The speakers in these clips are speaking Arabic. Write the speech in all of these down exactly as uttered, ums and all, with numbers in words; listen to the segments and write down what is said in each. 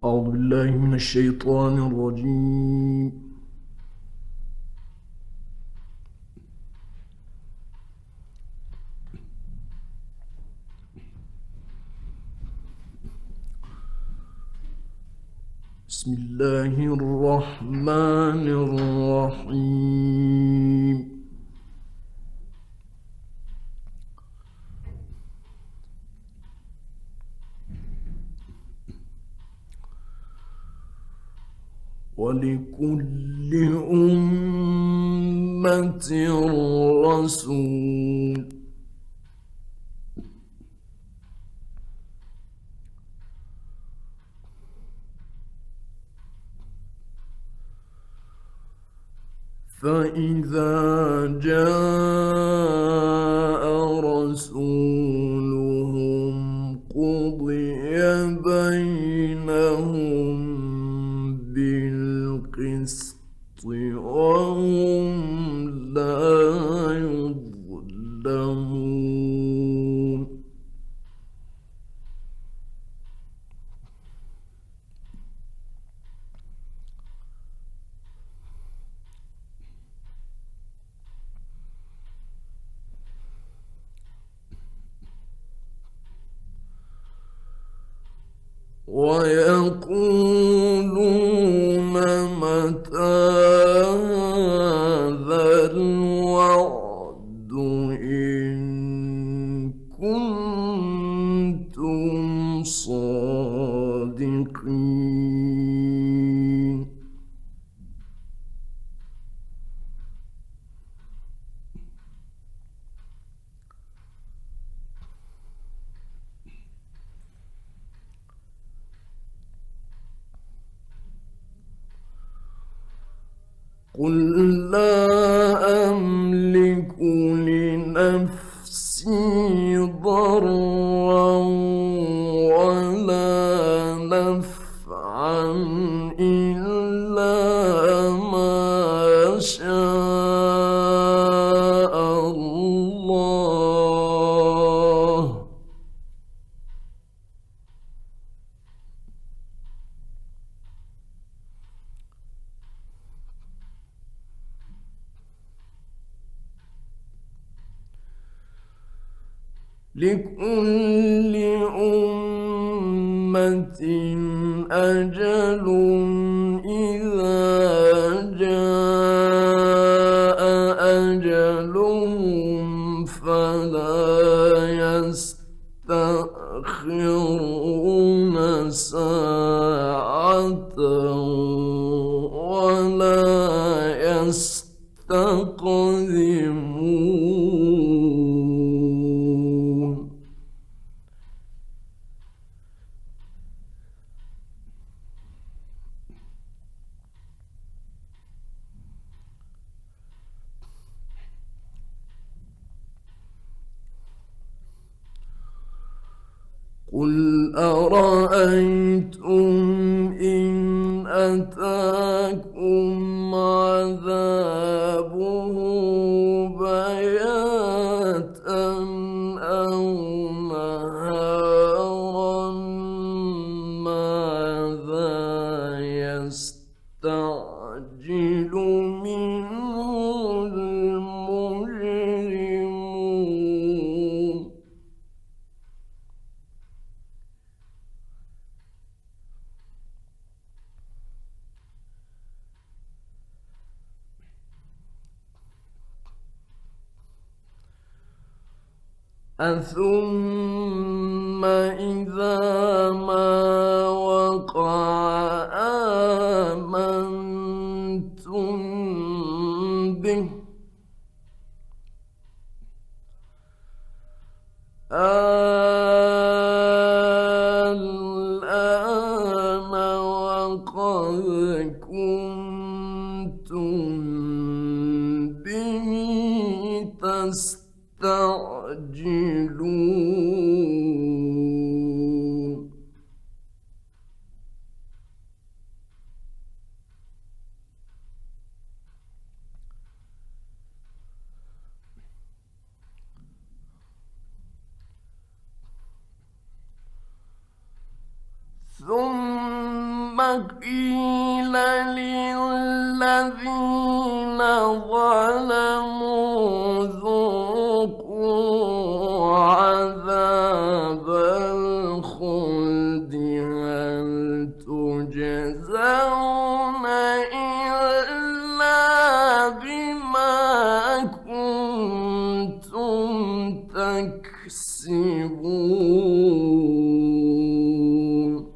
أعوذ بالله من الشيطان الرجيم. بسم الله الرحمن الرحيم. ولكل أمة رسول فإذا جاء رسولهم قضي بينهم بالقسط وهم لا يظلمون. ويقولون متى هذا الوعد إن كنتم صادقين. قل لا أملك لنفسي ضرا ولا نفعا إلا ما شاء الله. لكل أمة أجل إذا جاء أجلهم فلا يستأخرون ساعة ولا يستقدمون. قل أرأيتم إن أتاكم عذابه بياتا أو نهارا ماذا يستعجل منه المجرمون. أثم إذا ما وقع آمنتم به الآن وقد كنتم به تستعجلون. ثم وقيل للذين ظلموا ذوقوا عذاب الخلد هل تجزون إلا بما كنتم تكسبون.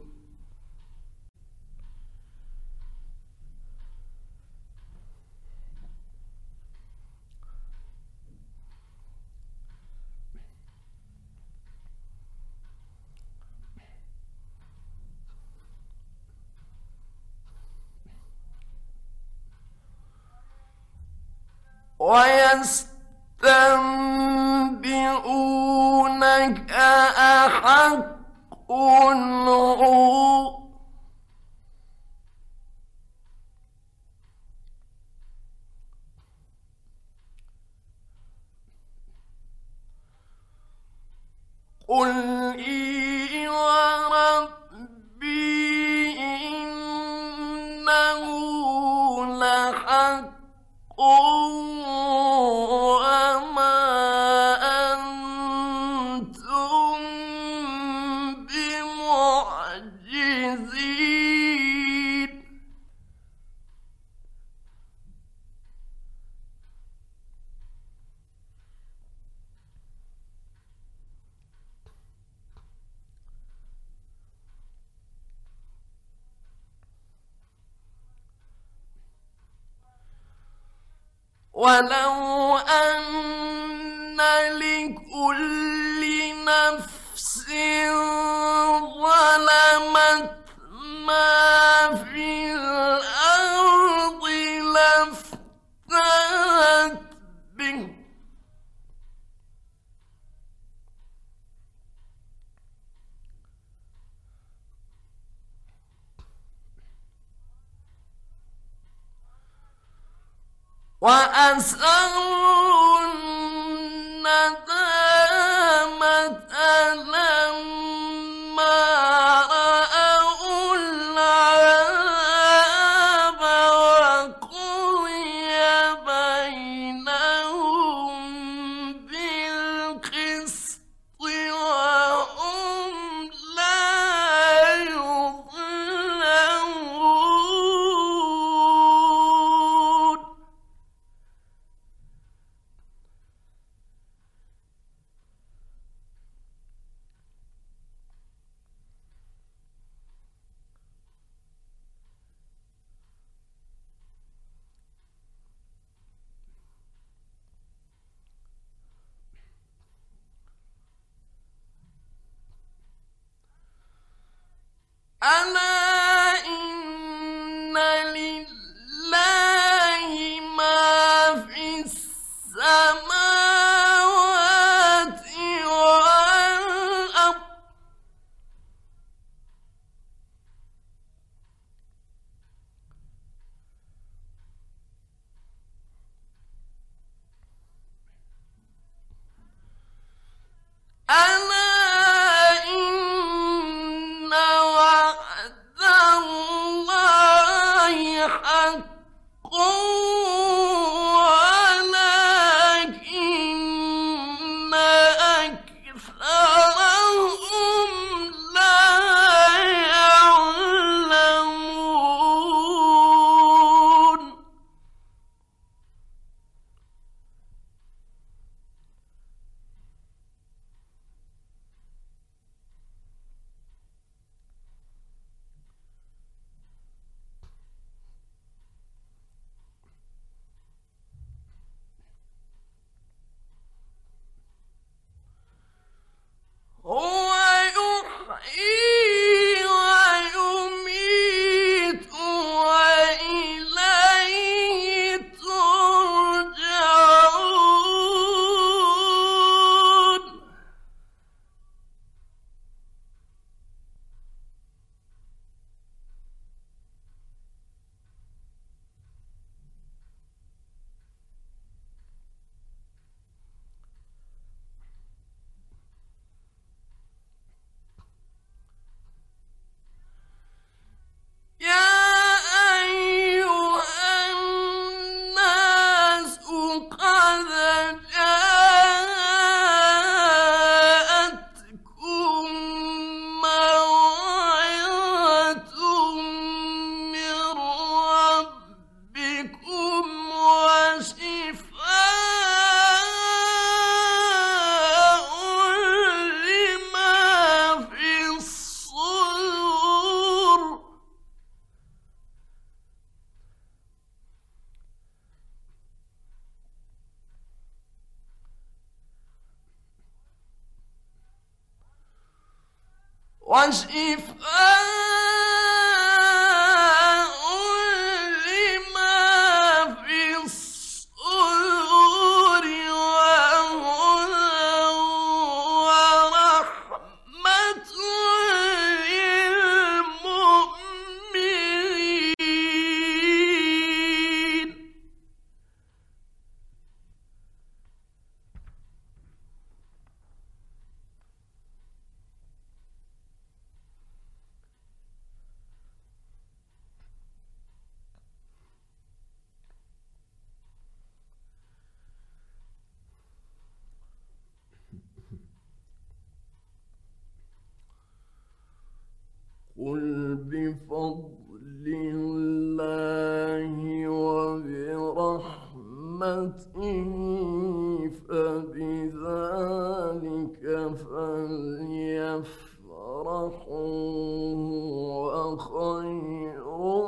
ويستنبئونك أحق هو قل إي وربي إنه لحق وما أنتم بمعجزين. ولو أن لكل نفس ظلمت ما في الأرض لافتدت به وأسروا الندامة لما رأوا العذاب وقضي بينهم بالقسط وهم لا يظلمون. وشفاء لما في الصدور وهدى ورحمة للمؤمنين. قل بفضل الله وبرحمته فبذلك فليفرحوا هو خير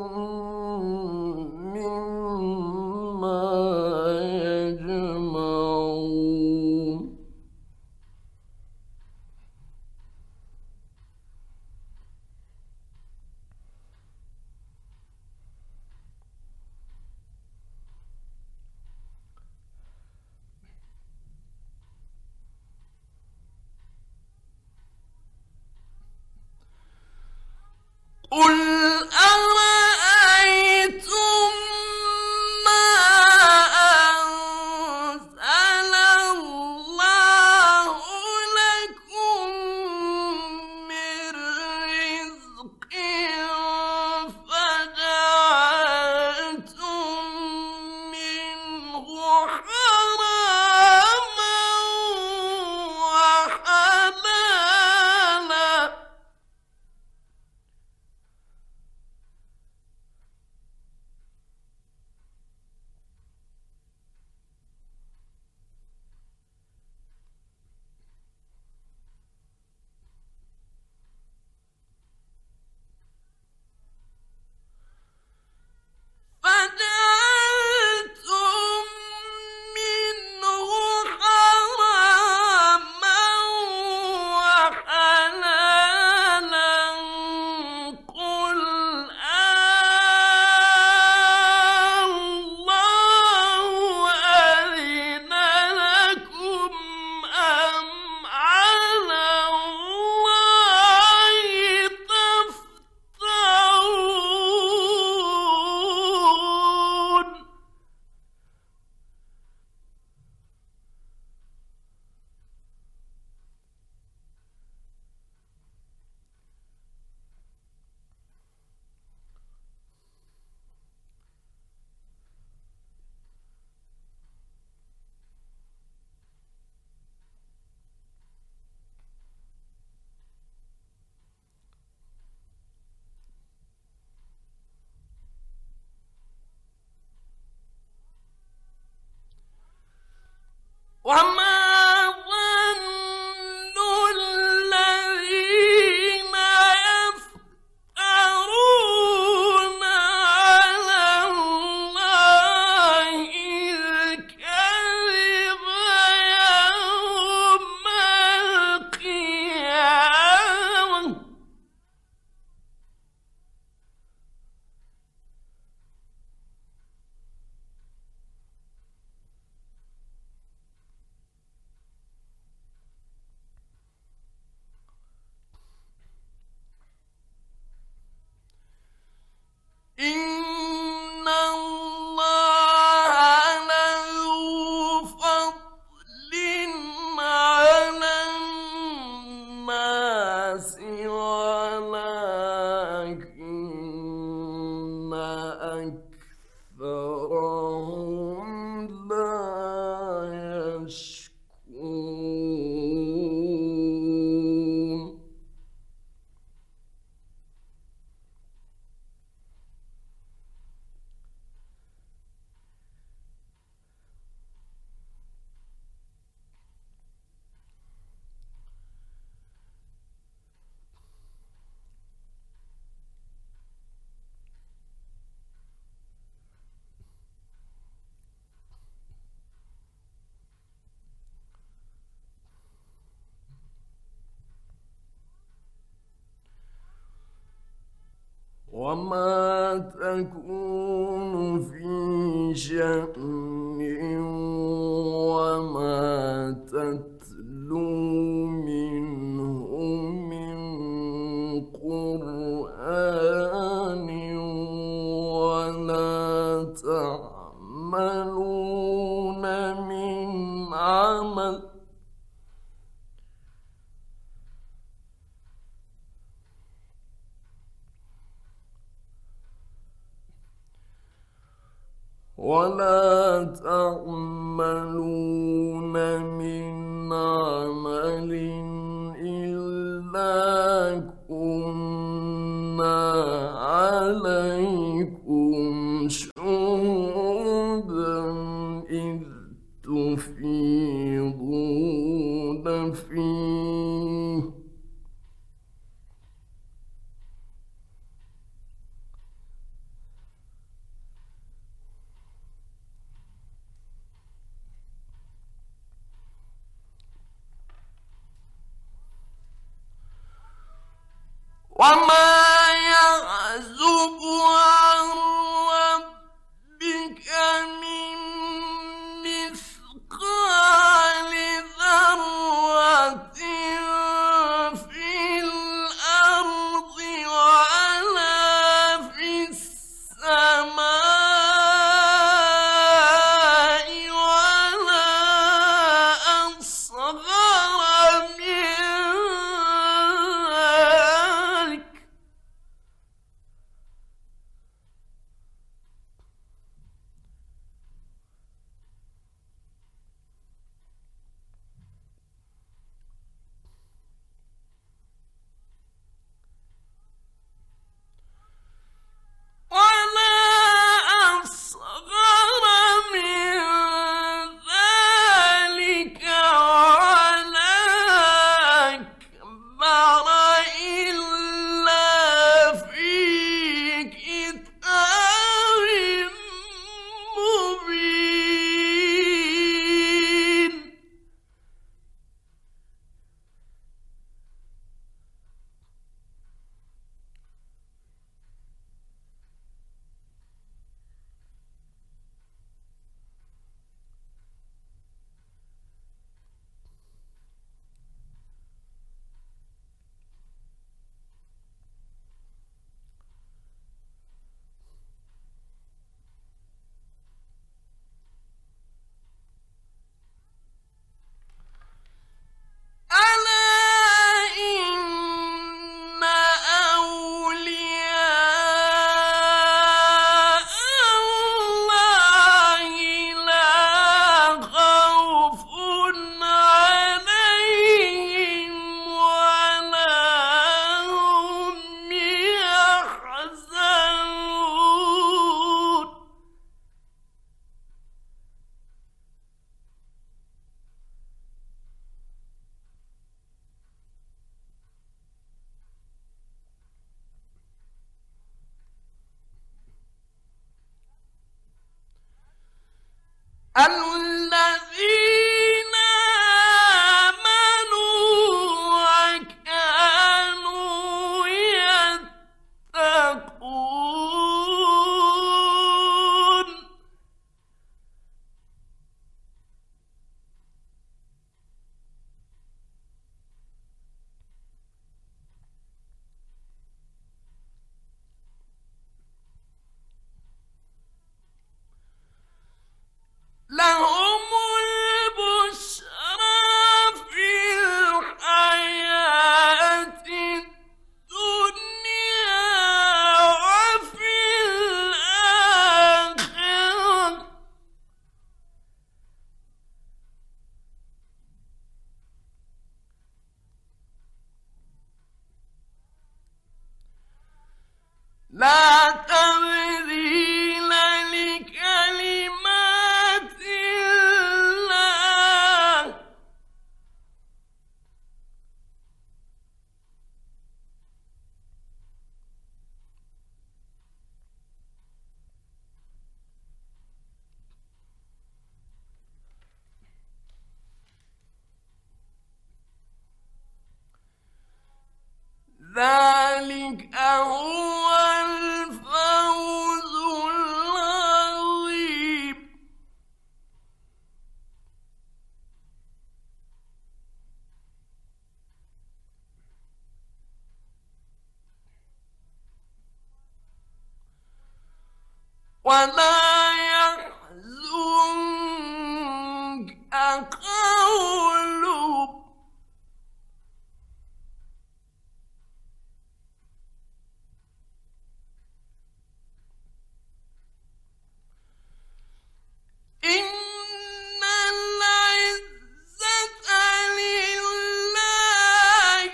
مما يجمعون. قل أرأيتم ما أنزل الله لكم من رزق فجعلتم منه حراما وحلالا وما تكون في شأن وما تتلو منه من قرآن ولا تعملون من عمل ولا تعملون من عمل إلا كنا عليكم شهودا إذ تفيضون فيه وما يعزب عن ربك من مثقال ذرة في الأرض ولا في السماء ولا أصغر من ذلك ولا أصغر من ذلك ولا أكبر إلا في كتاب مبين ألا إن أولياء الله لا خوف عليهم ولا هم يحزنون الذين آمنوا وكانوا يتقون لهم البشرى في الحياة الدنيا وفي الآخرة لا تبديل لكلمات الله ذلك هو ولا يحزنك قولهم إن العزة لله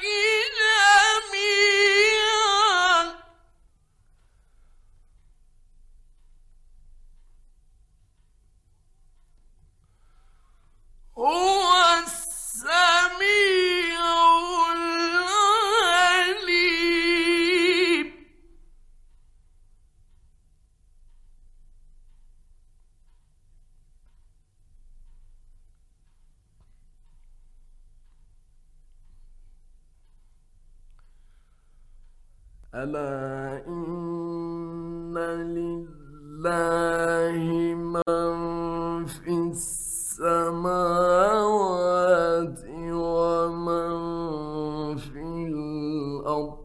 جميعا هو السميع العليم ألا إن لله من في السماوات ومن في الأرض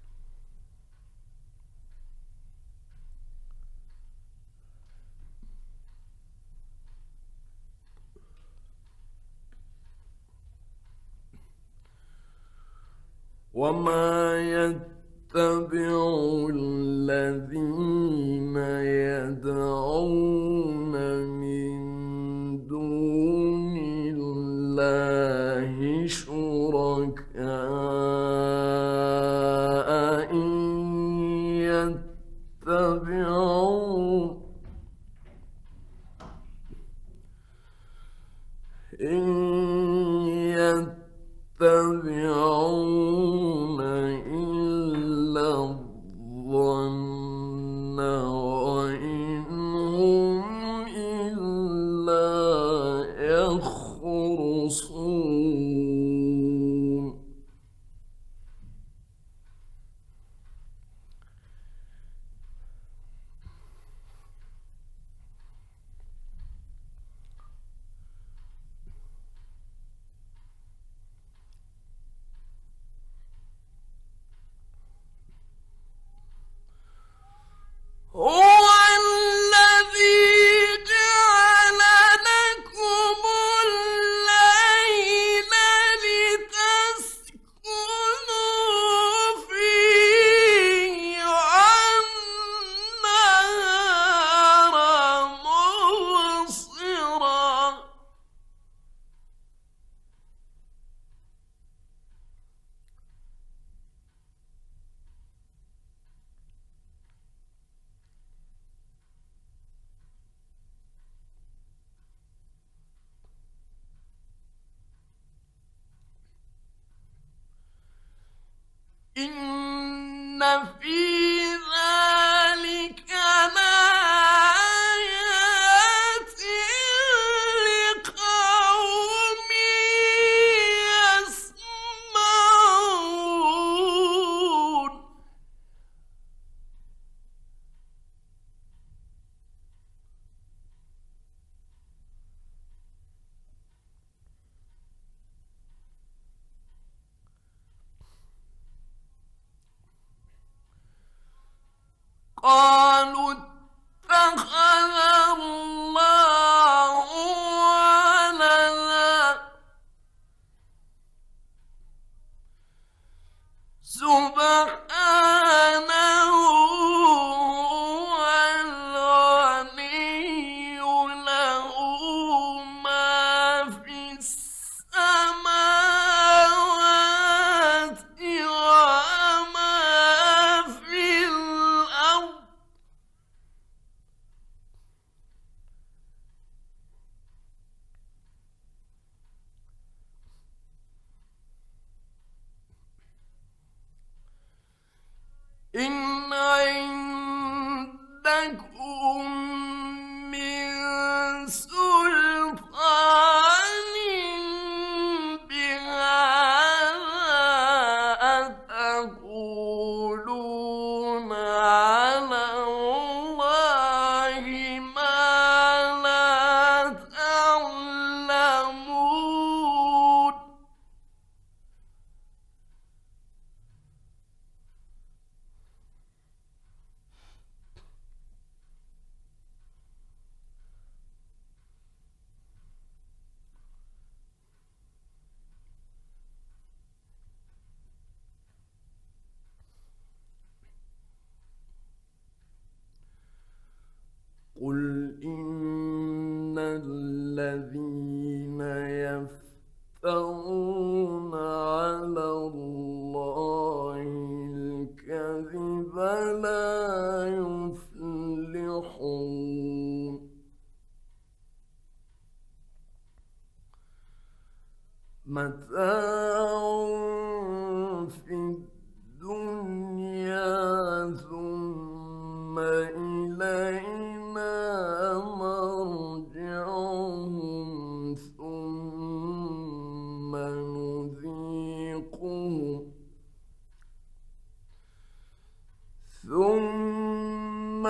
وما يتبع الذين يدعون من دون الله شركاء إن يتبعون إن يتبعون إلا الظن وإن هم إلا يخرصون هو الذي جعل لكم الليل لتسكنوا فيه والنهار مبصرا إن في ذلك لآيات لقوم يسمعون قالوا اتخذ الله ولدا سبحانه هو الغني له ما في السماوات وما في الأرض لا يفلحون متاع في الدنيا ثم إلينا مرجعهم ثم نذيقهم ثم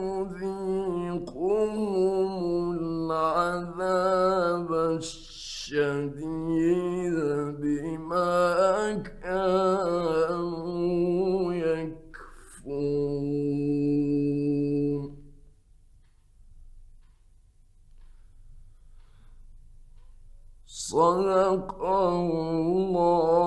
نذيقهم العذاب الشديد بما كانوا يكفرون صدق الله